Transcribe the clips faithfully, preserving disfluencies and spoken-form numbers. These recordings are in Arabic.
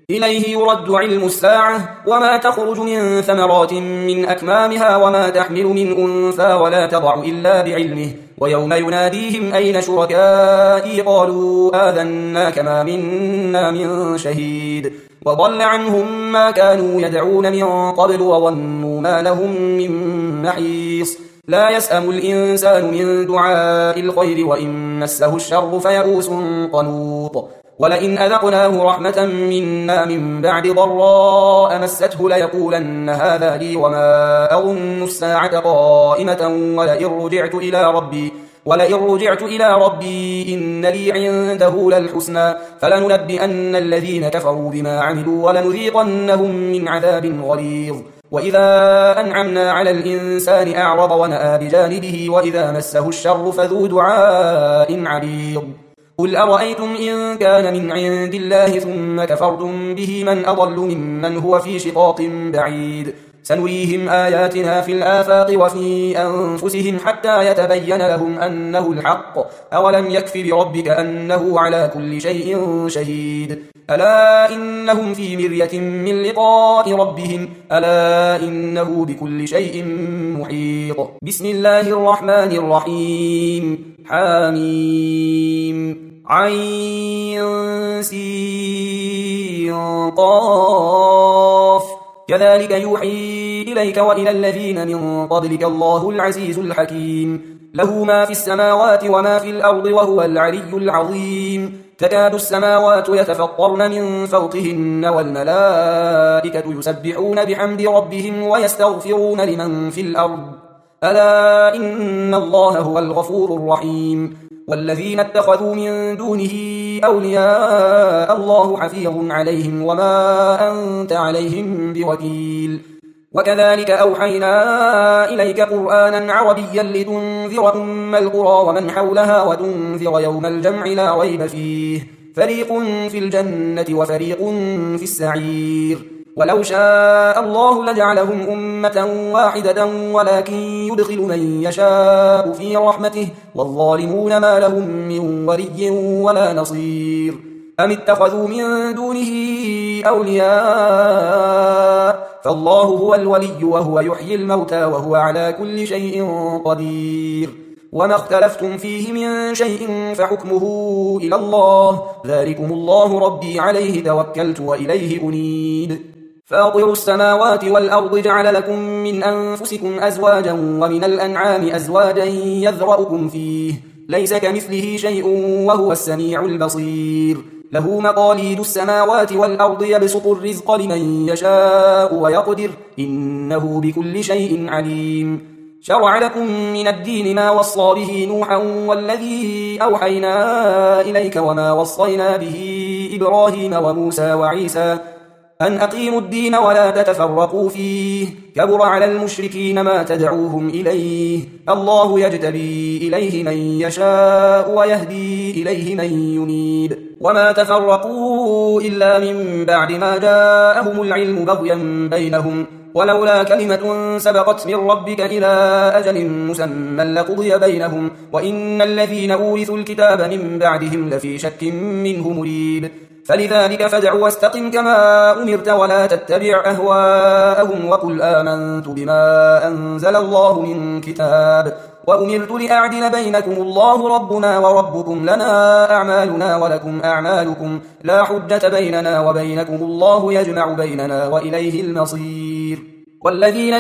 إليه يرد علم الساعة وما تخرج من ثمرات من أكمامها وما تحمل من أنثى ولا تضع إلا بعلمه ويوم يناديهم أين شركائي قالوا آذناك ما منا من شهيد وضل عنهم ما كانوا يدعون من قبل وظنوا ما لهم من محيص لا يسأم الإنسان من دعاء الخير وإن مسه الشر فيئوس قنوط ولئن أذقناه رحمة منا من بعد ضراء مسته ليقولن هذا لي وما أظن الساعة قائمة ولئن رجعت إلى ربي ولئن رجعت إلى ربي إن لي عنده للحسنى فلننبئن الذين كفروا بما عملوا ولنذيقنهم من عذاب غليظ وإذا أنعمنا على الإنسان أعرض ونأى بجانبه وإذا مسه الشر فذو دعاء عريض قل أرأيتم إن كان من عند الله ثم كفرتم به من أضل ممن هو في شقاق بعيد سنريهم آياتنا في الآفاق وفي أنفسهم حتى يتبين لهم أنه الحق أولم يكف بربك أنه على كل شيء شهيد ألا إنهم في مرية من لقاء ربهم ألا إنه بكل شيء محيط بسم الله الرحمن الرحيم حاميم عين سين قاف كذلك يوحي إليك وإلى الذين من قبلك الله العزيز الحكيم له ما في السماوات وما في الأرض وهو العلي العظيم تكاد السماوات يتفطرن من فوقهن والملائكة يسبحون بحمد ربهم ويستغفرون لمن في الأرض ألا إن الله هو الغفور الرحيم والذين اتخذوا من دونه أولياء الله حفيظ عليهم وما أنت عليهم بوكيل وكذلك أوحينا إليك قرآنا عربيا لتنذر أم القرى ومن حولها وتنذر يوم الجمع لا ريب فيه فريق في الجنة وفريق في السعير ولو شاء الله لجعلهم أمة واحدة ولكن يدخل من يشاء في رحمته والظالمون ما لهم من ولي ولا نصير أم اتخذوا من دونه أولياء فالله هو الولي وهو يحيي الموتى وهو على كل شيء قدير وما اختلفتم فيه من شيء فحكمه إلى الله ذلكم الله ربي عليه توكلت وإليه أنيب فاطر السماوات والأرض جعل لكم من أنفسكم أزواجا ومن الأنعام أزواجا يذرأكم فيه ليس كمثله شيء وهو السميع البصير له مقاليد السماوات والأرض يبسط الرزق لمن يشاء ويقدر إنه بكل شيء عليم شرع لكم من الدين ما وصى به نوحا والذي أوحينا إليك وما وصينا به إبراهيم وموسى وعيسى أن أقيموا الدين ولا تتفرقوا فيه كبر على المشركين ما تدعوهم إليه الله يجتبي إليه من يشاء ويهدي إليه من ينيب وما تفرقوا إلا من بعد ما جاءهم العلم بغيا بينهم ولولا كلمة سبقت من ربك إلى أجل مسمى لقضي بينهم وإن الذين أورثوا الكتاب من بعدهم لفي شك منه مريب فلذلك فادع واستقم كما أمرت ولا تتبع أهواءهم وقل آمنت بما أنزل الله من كتاب وأمرت لأعدل بينكم الله ربنا وربكم لنا أعمالنا ولكم أعمالكم لا حجة بيننا وبينكم الله يجمع بيننا وإليه المصير والذين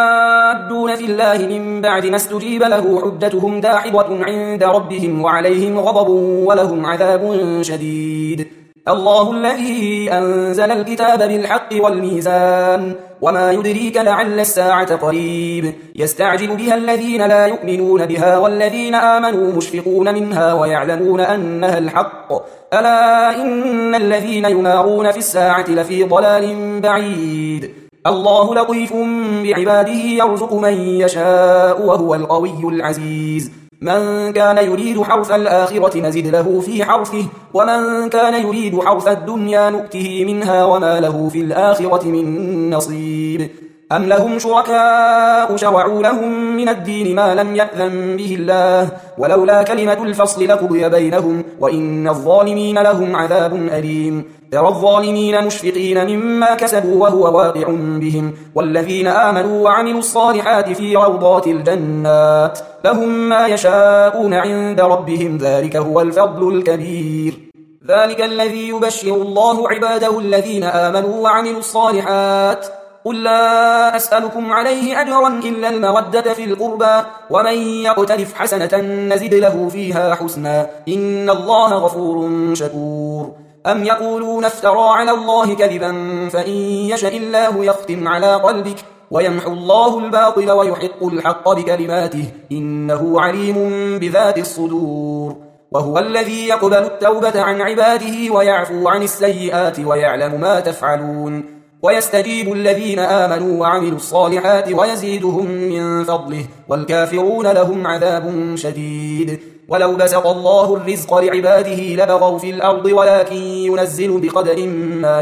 يحادون في الله من بعد ما استجيب له حجتهم داحضة عند ربهم وعليهم غضب ولهم عذاب شديد الله الذي أنزل الكتاب بالحق والميزان وما يدريك لعل الساعة قريب يستعجل بها الذين لا يؤمنون بها والذين آمنوا مشفقون منها ويعلمون أنها الحق ألا إن الذين يمارون في الساعة لفي ضلال بعيد الله لطيف بعباده يرزق من يشاء وهو القوي العزيز من كان يريد حرث الآخرة نزد له في حرثه ومن كان يريد حرث الدنيا نؤته منها وما له في الآخرة من نصيب أم لهم شركاء شرعوا لهم من الدين ما لم يأذن به الله ولولا كلمة الفصل لقضي بينهم وإن الظالمين لهم عذاب أليم ترى الظالمين مشفقين مما كسبوا وهو واقع بهم والذين آمنوا وعملوا الصالحات في روضات الجنات لهم ما يشاءون عند ربهم ذلك هو الفضل الكبير ذلك الذي يبشر الله عباده الذين آمنوا وعملوا الصالحات قل لا أسألكم عليه أجرا إلا المودة في القربى ومن يقترف حسنة نزد له فيها حسنا إن الله غفور شكور أم يقولون افترى على الله كذبا فإن يشاء الله يختم على قلبك ويمحو الله الباطل ويحق الحق بكلماته إنه عليم بذات الصدور وهو الذي يقبل التوبة عن عباده ويعفو عن السيئات ويعلم ما تفعلون ويستجيب الذين آمنوا وعملوا الصالحات ويزيدهم من فضله والكافرون لهم عذاب شديد ولو بسط الله الرزق لعباده لبغوا في الأرض ولكن ينزل بقدر ما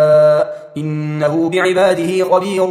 يشاء إنه بعباده خبير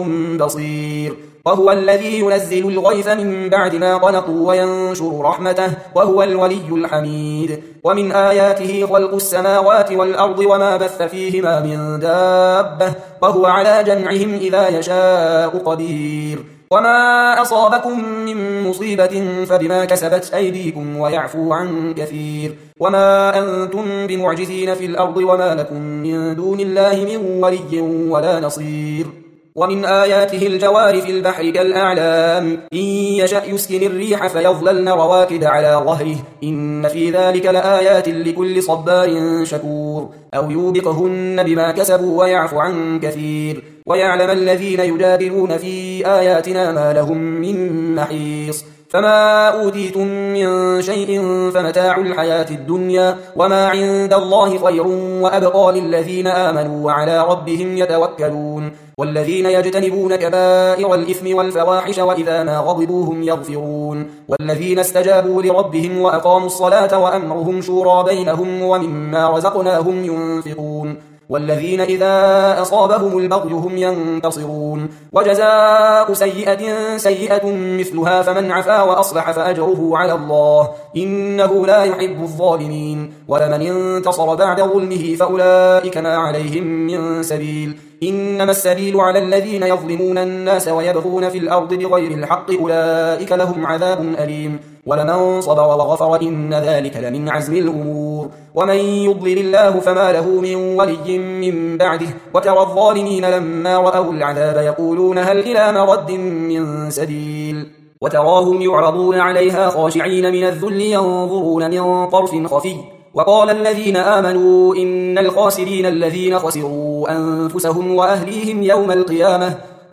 بصير وهو الذي ينزل الغيث من بعد ما قنطوا وينشر رحمته وهو الولي الحميد ومن آياته خلق السماوات والأرض وما بث فيهما من دابة وهو على جمعهم إذا يشاء قدير وما أصابكم من مصيبة فبما كسبت أيديكم ويعفو عن كثير وما أنتم بمعجزين في الأرض وما لكم من دون الله من ولي ولا نصير ومن آياته الجوار في البحر كالأعلام إن يشأ يسكن الريح فيظللن رواكد على ظهره إن في ذلك لآيات لكل صبار شكور أو يوبقهن بما كسبوا ويعفو عن كثير ويعلم الذين يجادلون في آياتنا ما لهم من محيص فما أوتيتم من شيء فمتاع الحياة الدنيا وما عند الله خير وأبقى للذين آمنوا وعلى ربهم يتوكلون والذين يجتنبون كبائر الإثم والفواحش وإذا ما غضبوا هم يغفرون والذين استجابوا لربهم وأقاموا الصلاة وأمرهم شورى بينهم ومما رزقناهم ينفقون والذين إذا أصابهم البغي هم ينتصرون وجزاء سيئة سيئة مثلها فمن عفا وأصلح فأجره على الله إنه لا يحب الظالمين ولمن انتصر بعد ظلمه فأولئك ما عليهم من سبيل إنما السبيل على الذين يظلمون الناس ويبغون في الأرض بغير الحق أولئك لهم عذاب أليم ولمن صبر وغفر إن ذلك لمن عزم الأمور ومن يضلل الله فما له من ولي من بعده وترى الظالمين لما رأوا العذاب يقولون هل إلى مرد من سبيل وتراهم يعرضون عليها خاشعين من الذل ينظرون من طرف خفي وقال الذين آمنوا إن الخاسرين الذين خسروا أنفسهم وأهليهم يوم القيامة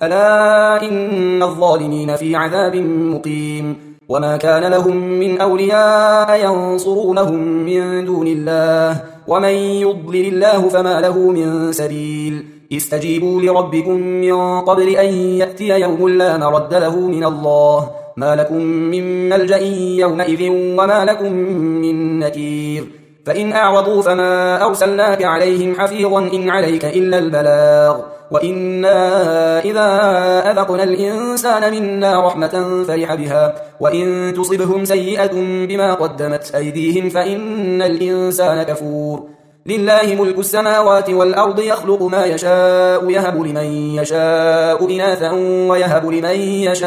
ألا إن الظالمين في عذاب مقيم وما كان لهم من أولياء ينصرونهم من دون الله ومن يضلل الله فما له من سبيل استجيبوا لربكم من قبل أن يأتي يوم لا مرد له من الله ما لكم من ملجأ يومئذ وما لكم من نكير فإن أعرضوا فما أرسلناك عليهم حفيظا إن عليك إلا البلاغ وإنا إذا أذقنا الإنسان منا رحمة فرح بها وإن تصبهم سيئة بما قدمت أيديهم فإن الإنسان كفور لله ملك السماوات والأرض يخلق ما يشاء يهب لمن يشاء إناثا ويهب لمن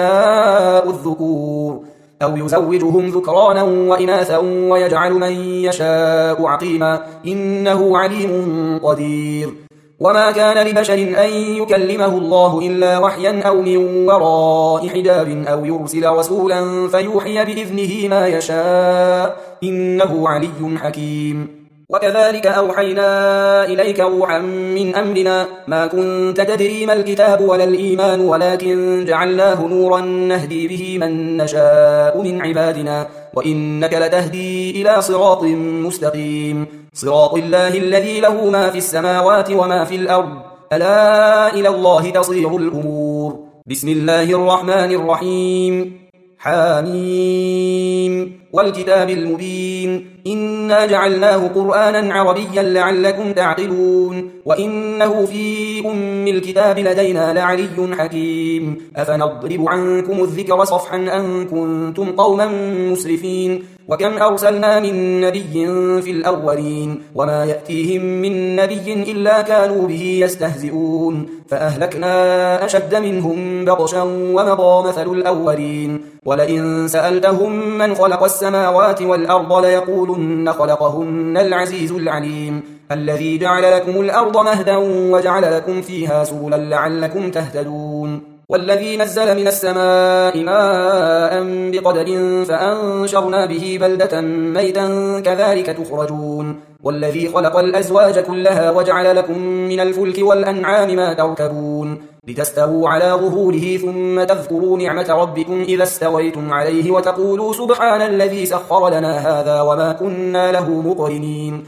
يشاء الذكور أو يزوجهم ذكرانا وإناثا ويجعل من يشاء عقيما إنه عليم قدير وما كان لبشر أن يكلمه الله إلا وحيا أو من وراء حجاب أو يرسل رسولا فيوحي بإذنه ما يشاء إنه علي حكيم وكذلك أوحينا إليك روحا من أمرنا ما كنت تدري ما الكتاب ولا الإيمان ولكن جعلناه نورا نهدي به من نشاء من عبادنا وإنك لتهدي إلى صراط مستقيم صراط الله الذي له ما في السماوات وما في الأرض ألا إلى الله تصير الأمور بسم الله الرحمن الرحيم حاميم والكتاب المبين إنا جعلناه قرآنا عربيا لعلكم تعقلون وإنه في أم الكتاب لدينا لعلي حكيم أفنضرب عنكم الذكر صفحا أن كنتم قوما مسرفين وكم أرسلنا من نبي في الأولين وما يأتيهم من نبي إلا كانوا به يستهزئون فأهلكنا أشد منهم بطشا ومضى مثل الأولين ولئن سألتهم من خلق السماوات والأرض ليقولن خلقهن العزيز العليم الذي جعل لكم الأرض مهدا وجعل لكم فيها سبلا لعلكم تهتدون والذي نزل من السماء ماء بقدر فأنشرنا به بلدة ميتا كذلك تخرجون والذي خلق الأزواج كلها وجعل لكم من الفلك والأنعام ما تركبون لتستووا على ظهوره ثم تذكروا نعمة ربكم إذا استويتم عليه وتقولوا سبحان الذي سخر لنا هذا وما كنا له مقرنين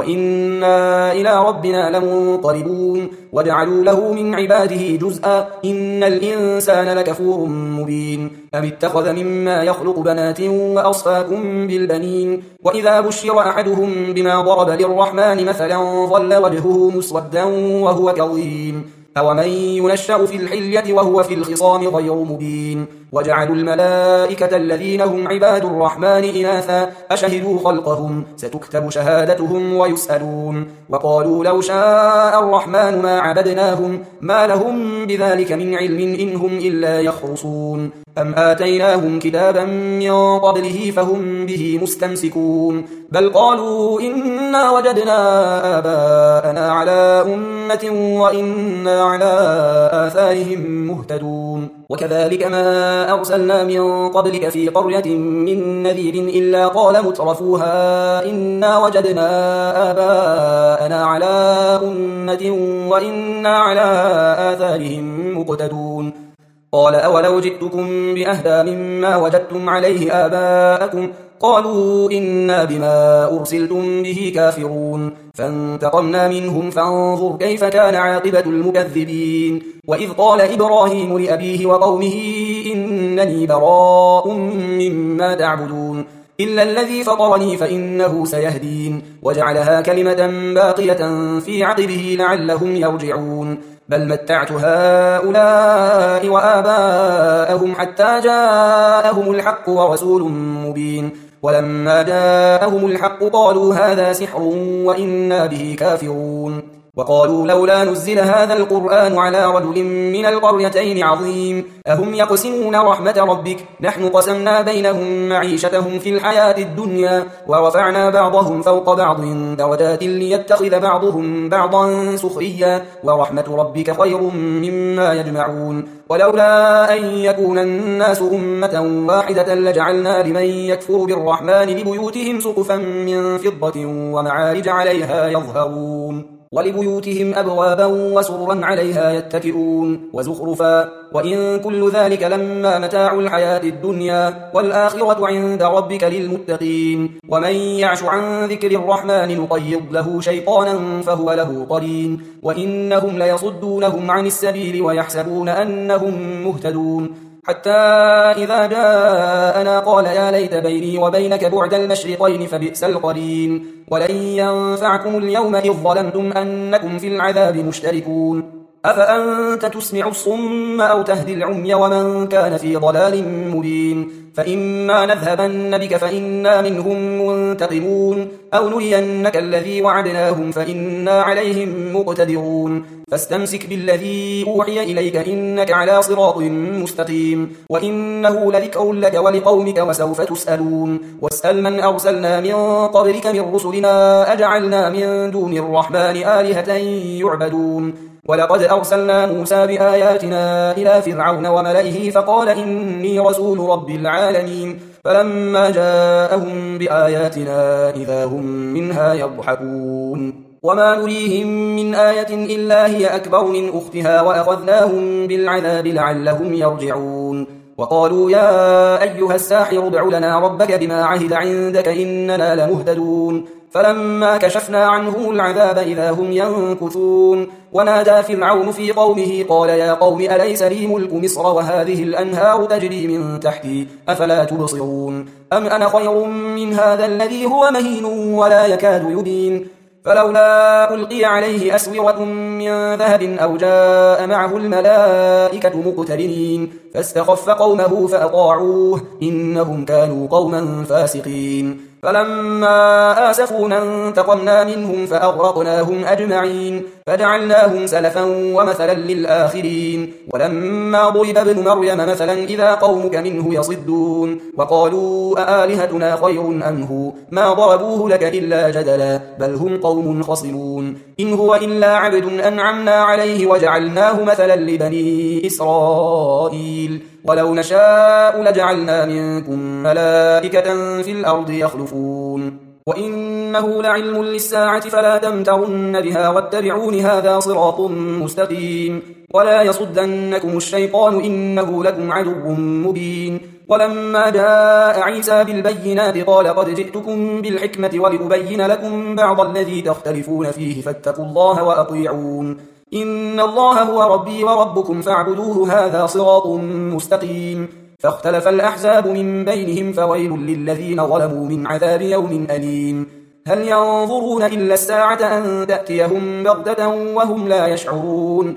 وإنا إلى ربنا لمنقلبون وجعلوا له من عباده جزءا إن الإنسان لكفور مبين أم اتخذ مما يخلق بنات وأصفاكم بالبنين وإذا بشر أحدهم بما ضرب للرحمن مثلا ظل وجهه مسودا وهو كظيم أومن ينشأ في الحلية وهو في الخصام غير مبين وجعلوا الملائكة الذين هم عباد الرحمن إناثا أشهدوا خلقهم ستكتب شهادتهم ويسألون وقالوا لو شاء الرحمن ما عبدناهم ما لهم بذلك من علم إن هم إلا يخرصون أم آتيناهم كتابا من قبله فهم به مستمسكون بل قالوا إنا وجدنا آباءنا على أمة وإنا على آثارهم مهتدون وكذلك ما أرسلنا من قبلك في قرية من نذير إلا قال مترفوها إنا وجدنا آباءنا على أمة وإنا على آثارهم مقتدون قال أولو جئتكم بأهدى مما وجدتم عليه آباءكم قالوا إنا بما أرسلتم به كافرون فانتقمنا منهم فانظر كيف كان عاقبة المكذبين وإذ قال إبراهيم لأبيه وقومه إنني براء مما تعبدون إلا الذي فطرني فإنه سيهدين وجعلها كلمة باقية في عقبه لعلهم يرجعون بل متعت هؤلاء وآباءهم حتى جاءهم الحق ورسول مبين ولما جاءهم الحق قالوا هذا سحر وإنا به كافرون وقالوا لولا نزل هذا القرآن على رجل من القريتين عظيم أهم يقسمون رحمة ربك نحن قسمنا بينهم معيشتهم في الحياة الدنيا ورفعنا بعضهم فوق بعض درجات ليتخذ بعضهم بعضا سخريا ورحمة ربك خير مما يجمعون ولولا أن يكون الناس أمة واحدة لجعلنا لمن يكفر بالرحمن لبيوتهم سقفا من فضة ومعارج عليها يظهرون ولبيوتهم أبوابا وسررا عليها يتكئون وزخرفا وإن كل ذلك لما متاع الحياة الدنيا والآخرة عند ربك للمتقين ومن يعش عن ذكر الرحمن نقيض له شيطانا فهو له قرين وإنهم ليصدونهم عن السبيل ويحسبون أنهم مهتدون حتى إذا جاءنا قال يا ليت بيني وبينك بعد المشرقين فبئس القرين ولن ينفعكم اليوم إذ ظلمتم أنكم في العذاب مشتركون أفأنت تسمع الصم أو تهدي العمي ومن كان في ضلال مبين فإما نذهبن بك فإنا منهم منتقمون أو نرينك الذي وعدناهم فإنا عليهم مقتدرون فاستمسك بالذي أوحي إليك إنك على صراط مستقيم وإنه لذكر لك ولقومك وسوف تسألون واسأل من أرسلنا من قبلك من رسلنا أجعلنا من دون الرحمن آلهة يعبدون ولقد أرسلنا موسى بآياتنا إلى فرعون وملئه فقال إني رسول رب العالمين فلما جاءهم بآياتنا إذا هم منها يضحكون وما نريهم من آية إلا هي أكبر من أختها وأخذناهم بالعذاب لعلهم يرجعون وقالوا يا أيها الساحر ادع لنا ربك بما عهد عندك إننا لمهتدون فلما كشفنا عنهم العذاب إذا هم ينكثون ونادى فرعون في قومه قال يا قوم أليس لي ملك مصر وهذه الأنهار تجري من تحتي أفلا تبصرون أم أنا خير من هذا الذي هو مهين ولا يكاد يبين فلولا ألقي عليه أسورة من ذهب أو جاء معه الملائكة مقترنين فاستخف قومه فأطاعوه إنهم كانوا قوما فاسقين فلما آسفونا انتقمنا منهم فأغرقناهم أجمعين فجعلناهم سلفا ومثلا للآخرين ولما ضرب ابن مريم مثلا إذا قومك منه يصدون وقالوا أآلهتنا خير أم هو ما ضربوه لك إلا جدلا بل هم قوم خصمون إن هو إلا عبد أنعمنا عليه وجعلناه مثلا لبني إسرائيل ولو نشاء لجعلنا منكم ملائكة في الأرض يخلفون وإنه لعلم للساعة فلا تمترن بها واتبعون هذا صراط مستقيم ولا يصدنكم الشيطان إنه لكم عدو مبين ولما جاء عيسى بالبينات قال قد جئتكم بالحكمة ولأبين لكم بعض الذي تختلفون فيه فاتقوا الله وأطيعون إن الله هو ربي وربكم فاعبدوه هذا صراط مستقيم فاختلف الأحزاب من بينهم فويل للذين ظلموا من عذاب يوم أليم هل ينظرون إلا الساعة أن تأتيهم بغتة وهم لا يشعرون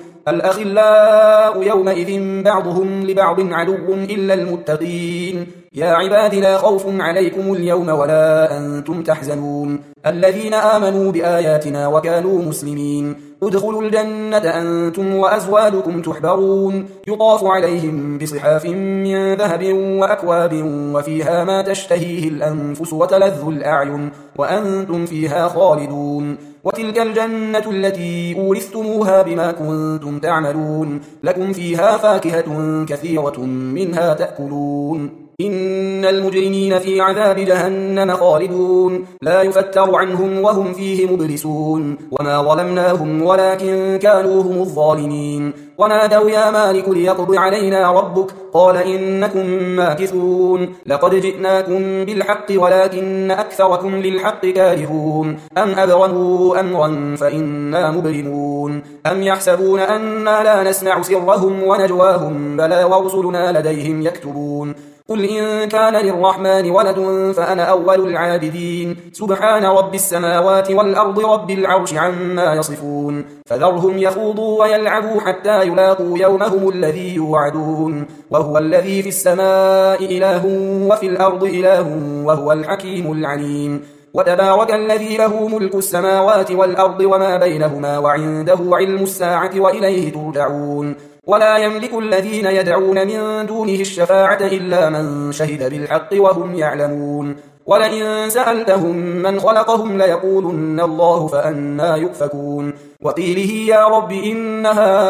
الأخلاء يومئذ بعضهم لبعض عدو إلا المتقين يا عباد لا خوف عليكم اليوم ولا أنتم تحزنون الذين آمنوا بآياتنا وكانوا مسلمين ادخلوا الجنة أنتم وأزواجكم تحبرون يطاف عليهم بصحاف من ذهب وأكواب وفيها ما تشتهيه الأنفس وتلذ الأعين وأنتم فيها خالدون وتلك الجنة التي أورثتموها بما كنتم تعملون لكم فيها فاكهة كثيرة منها تأكلون إن المجرمين في عذاب جهنم خالدون لا يفتر عنهم وهم فيه مبلسون وما ظلمناهم ولكن كانوا هم الظالمين ونادوا يا مالك ليقضي علينا ربك قال إنكم ماكثون لقد جئناكم بالحق ولكن أكثركم للحق كارهون أم أبرموا أمرا فإنا مبرمون أم يحسبون أنا لا نسمع سرهم ونجواهم بلى ورسلنا لديهم يكتبون قل إن كان للرحمن ولد فأنا أول العابدين سبحان رب السماوات والأرض رب العرش عما يصفون فذرهم يخوضوا ويلعبوا حتى يلاقوا يومهم الذي يوعدون وهو الذي في السماء إله وفي الأرض إله وهو الحكيم العليم وتبارك الذي له ملك السماوات والأرض وما بينهما وعنده علم الساعة وإليه ترجعون ولا يملك الذين يدعون من دونه الشفاعة إلا من شهد بالحق وهم يعلمون ولئن سألتهم من خلقهم ليقولن الله فأنا يؤفكون وقيله يا رب إن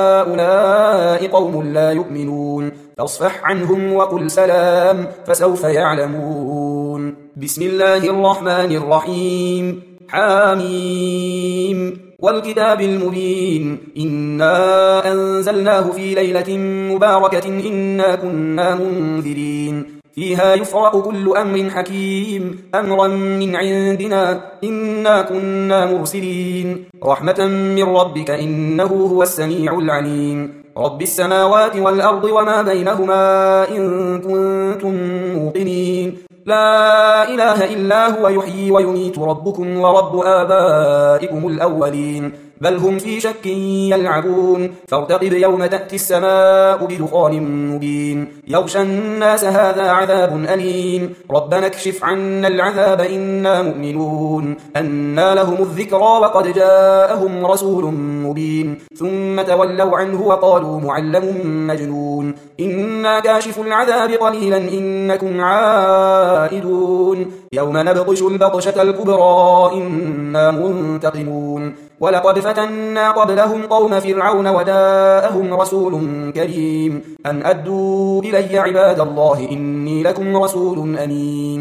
هؤلاء قوم لا يؤمنون فاصفح عنهم وقل سلام فسوف يعلمون بسم الله الرحمن الرحيم حاميم والكتاب المبين إنا أنزلناه في ليلة مباركة إنا كنا منذرين فيها يفرق كل أمر حكيم أمرا من عندنا إنا كنا مرسلين رحمة من ربك إنه هو السميع العليم رب السماوات والأرض وما بينهما إن كنتم موقنين لا إله إلا هو يحيي ويميت ربكم ورب آبائكم الأولين بل هم في شك يلعبون فارتقب يوم تأتي السماء بدخان مبين يغشى الناس هذا عذاب أليم ربنا اكشف عنا العذاب إنا مؤمنون أنى لهم الذكرى وقد جاءهم رسول مبين ثم تولوا عنه وقالوا معلم مجنون إنا كاشف العذاب قليلا إنكم عائدون يوم نبطش البطشة الكبرى إنا منتقمون ولقد فتنا قبلهم قوم فرعون وجاءهم رسول كريم أن أدوا إلي عباد الله إني لكم رسول أمين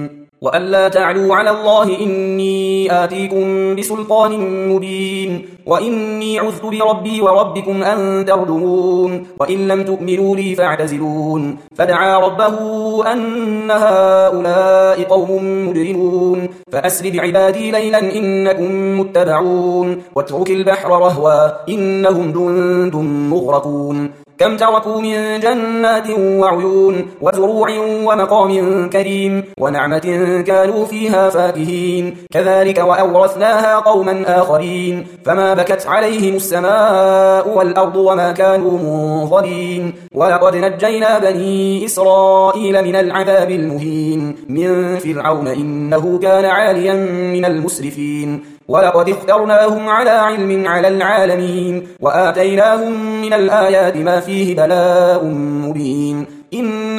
وألا تعلوا على الله إني آتيكم بسلطان مبين وإني عذت بربي وربكم أن تردمون وإن لم تؤمنوا لي فاعتزلون فدعا ربه أن هؤلاء قوم مجرمون فأسر بعبادي ليلا إنكم متبعون واترك البحر رهوا إنهم جند مغرقون كم تركوا من جنات وعيون وزروع ومقام كريم ونعمة كانوا فيها فاكهين كذلك وأورثناها قوما آخرين فما بكت عليهم السماء والأرض وما كانوا منظرين ولقد نجينا بني إسرائيل من العذاب المهين من فرعون إنه كان عاليا من المسرفين ولقد اخترناهم على علم على العالمين وآتيناهم من الآيات ما فيه بلاء مبين إن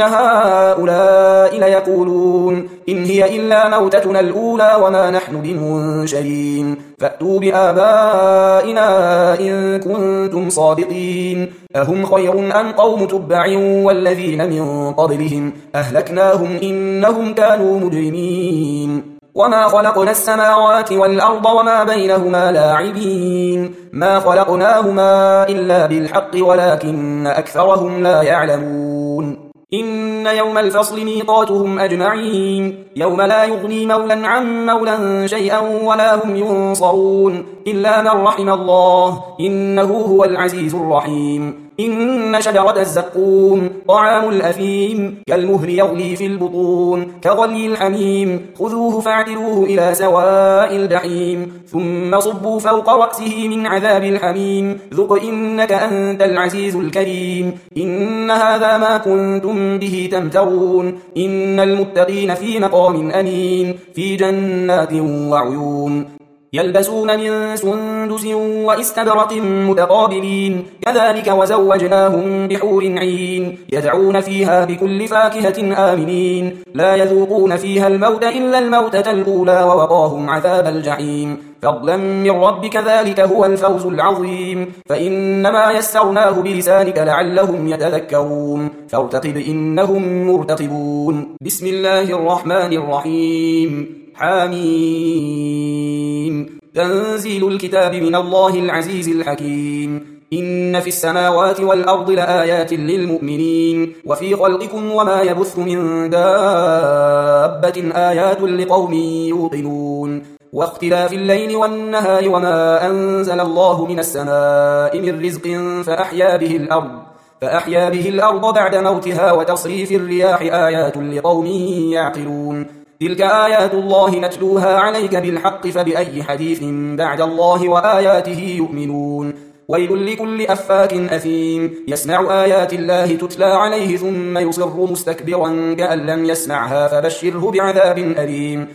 هؤلاء ليقولون إن هي إلا موتتنا الأولى وما نحن بمنشرين فأتوا بآبائنا إن كنتم صادقين أهم خير أم قوم تبع والذين من قبلهم أهلكناهم إنهم كانوا مجرمين وما خلقنا السماوات والأرض وما بينهما لاعبين ما خلقناهما إلا بالحق ولكن أكثرهم لا يعلمون إن يوم الفصل ميقاتهم أجمعين يوم لا يغني مولا عن مولا شيئا ولا هم ينصرون إلا من رحم الله إنه هو العزيز الرحيم إن شجرة الزقوم طعام الأثيم كالمهل يغلي في البطون كغلي الحميم خذوه فاعتلوه إلى سواء الجحيم ثم صبوا فوق رأسه من عذاب الحميم ذق إنك أنت العزيز الكريم إن هذا ما كنتم به تمترون إن المتقين في مقام أمين في جنات وعيون يلبسون من سندس واستبرق متقابلين كذلك وزوجناهم بحور عين يدعون فيها بكل فاكهة آمنين لا يذوقون فيها الموت إلا الموتة الأولى ووقاهم عذاب الجحيم فضلا من ربك ذلك هو الفوز العظيم فإنما يسرناه بلسانك لعلهم يتذكرون فارتقب إنهم مرتقبون بسم الله الرحمن الرحيم حميم تنزيل الكتاب من الله العزيز الحكيم إن في السماوات والأرض لآيات للمؤمنين وفي خلقكم وما يبث من دابة آيات لقوم يوقنون واختلاف الليل والنهار وما أنزل الله من السماء من رزق فأحيا به الأرض فأحيا به الأرض بعد موتها وتصريف الرياح آيات لقوم يعقلون تلك آيات الله نتلوها عليك بالحق فبأي حديث بعد الله وآياته يؤمنون ويل لكل أفاك أثيم يسمع آيات الله تتلى عليه ثم يصر مستكبرا كأن لم يسمعها فبشره بعذاب أليم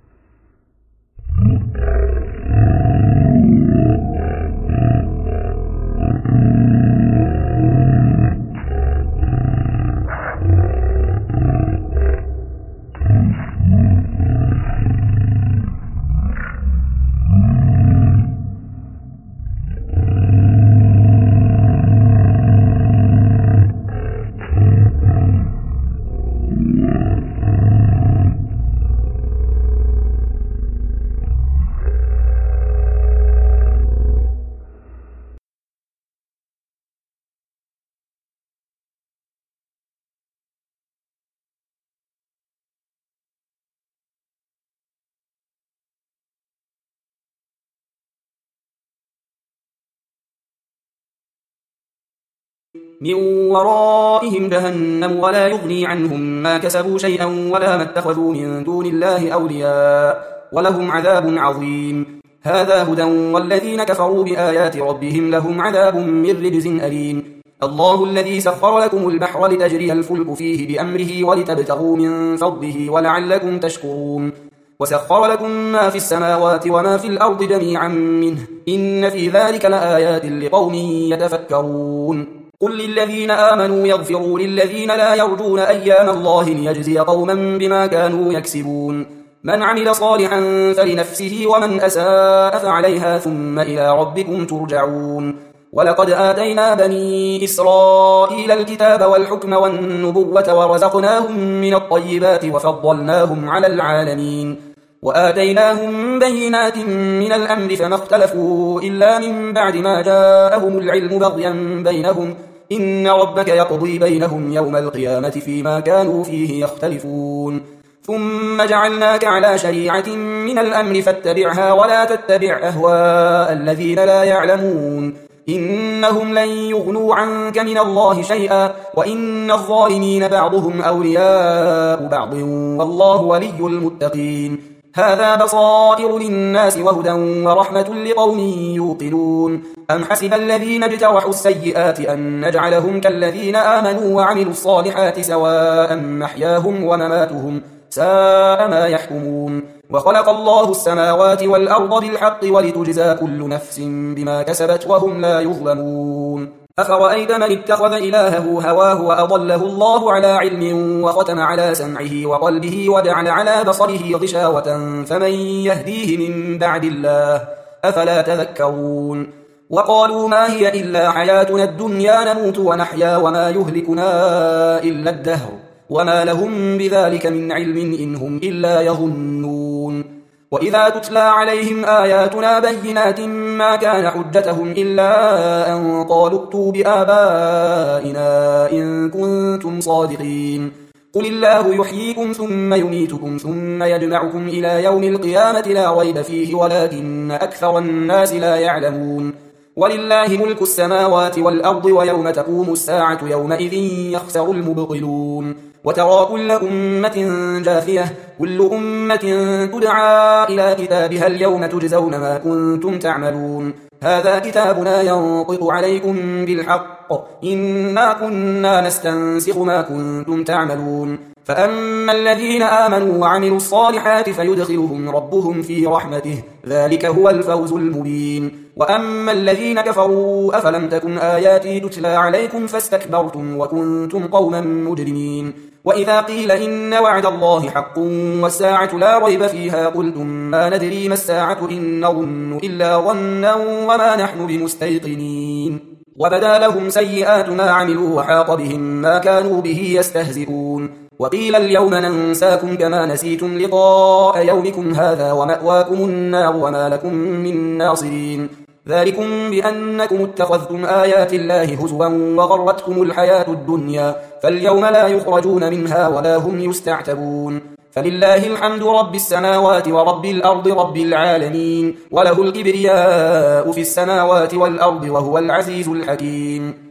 من ورائهم جهنم ولا يغني عنهم ما كسبوا شيئا ولا ما اتخذوا من دون الله أولياء ولهم عذاب عظيم هذا هدى والذين كفروا بآيات ربهم لهم عذاب من رجز أليم الله الذي سخر لكم البحر لتجري الفلك فيه بأمره ولتبتغوا من فضله ولعلكم تشكرون وسخر لكم ما في السماوات وما في الأرض جميعا منه إن في ذلك لآيات لقوم يتفكرون قل للذين آمنوا يغفروا للذين لا يرجون أيام الله ليجزي قوما بما كانوا يكسبون من عمل صالحا فلنفسه ومن أساء فعليها ثم إلى ربكم ترجعون ولقد آتينا بني إسرائيل الكتاب والحكم والنبوة ورزقناهم من الطيبات وفضلناهم على العالمين وآتيناهم بينات من الأمر فما اختلفوا إلا من بعد ما جاءهم العلم بغيا بينهم إن ربك يقضي بينهم يوم القيامة فيما كانوا فيه يختلفون ثم جعلناك على شريعة من الأمر فاتبعها ولا تتبع أهواء الذين لا يعلمون إنهم لن يغنوا عنك من الله شيئا وإن الظالمين بعضهم أولياء بعض والله ولي المتقين هذا بصائر للناس وهدى ورحمة لقوم يوقنون أم حسب الذين اجترحوا السيئات أن نجعلهم كالذين آمنوا وعملوا الصالحات سواء محياهم ومماتهم ساء ما يحكمون وخلق الله السماوات والأرض بالحق ولتجزى كل نفس بما كسبت وهم لا يظلمون أفرأيت من اتخذ إلهه هواه وأضله الله على علم وختم على سمعه وقلبه وجعل على بصره غشاوة فمن يهديه من بعد الله أفلا تذكرون وقالوا ما هي إلا حياتنا الدنيا نموت ونحيا وما يهلكنا إلا الدهر وما لهم بذلك من علم إن هم إلا يظنون وإذا تتلى عليهم آياتنا بينات ما كان حجتهم إلا أن قالوا ائتوا بآبائنا إن كنتم صادقين قل الله يحييكم ثم يميتكم ثم يجمعكم إلى يوم القيامة لا ريب فيه ولكن أكثر الناس لا يعلمون ولله ملك السماوات والأرض ويوم تقوم الساعة يومئذ يخسر المبطلون وترى كل أمة جاثية كل أمة تدعى إلى كتابها اليوم تجزون ما كنتم تعملون هذا كتابنا ينطق عليكم بالحق إنا كنا نستنسخ ما كنتم تعملون فأما الذين آمنوا وعملوا الصالحات فيدخلهم ربهم في رحمته ذلك هو الفوز المبين وأما الذين كفروا أفلم تكن آياتي تتلى عليكم فاستكبرتم وكنتم قوما مجرمين وإذا قيل إن وعد الله حق والساعة لا ريب فيها قلتم ما ندري ما الساعة إن نظن إلا ظنا وما نحن بمستيقنين وبدا لهم سيئات ما عملوا وحاق بهم ما كانوا به يستهزئون وقيل اليوم ننساكم كما نسيتم لقاء يومكم هذا ومأواكم النار وما لكم من ناصرين ذلكم بأنكم اتخذتم آيات الله هزوا وغرتكم الحياة الدنيا فاليوم لا يخرجون منها ولا هم يستعتبون فلله الحمد رب السماوات ورب الأرض رب العالمين وله الكبرياء في السماوات والأرض وهو العزيز الحكيم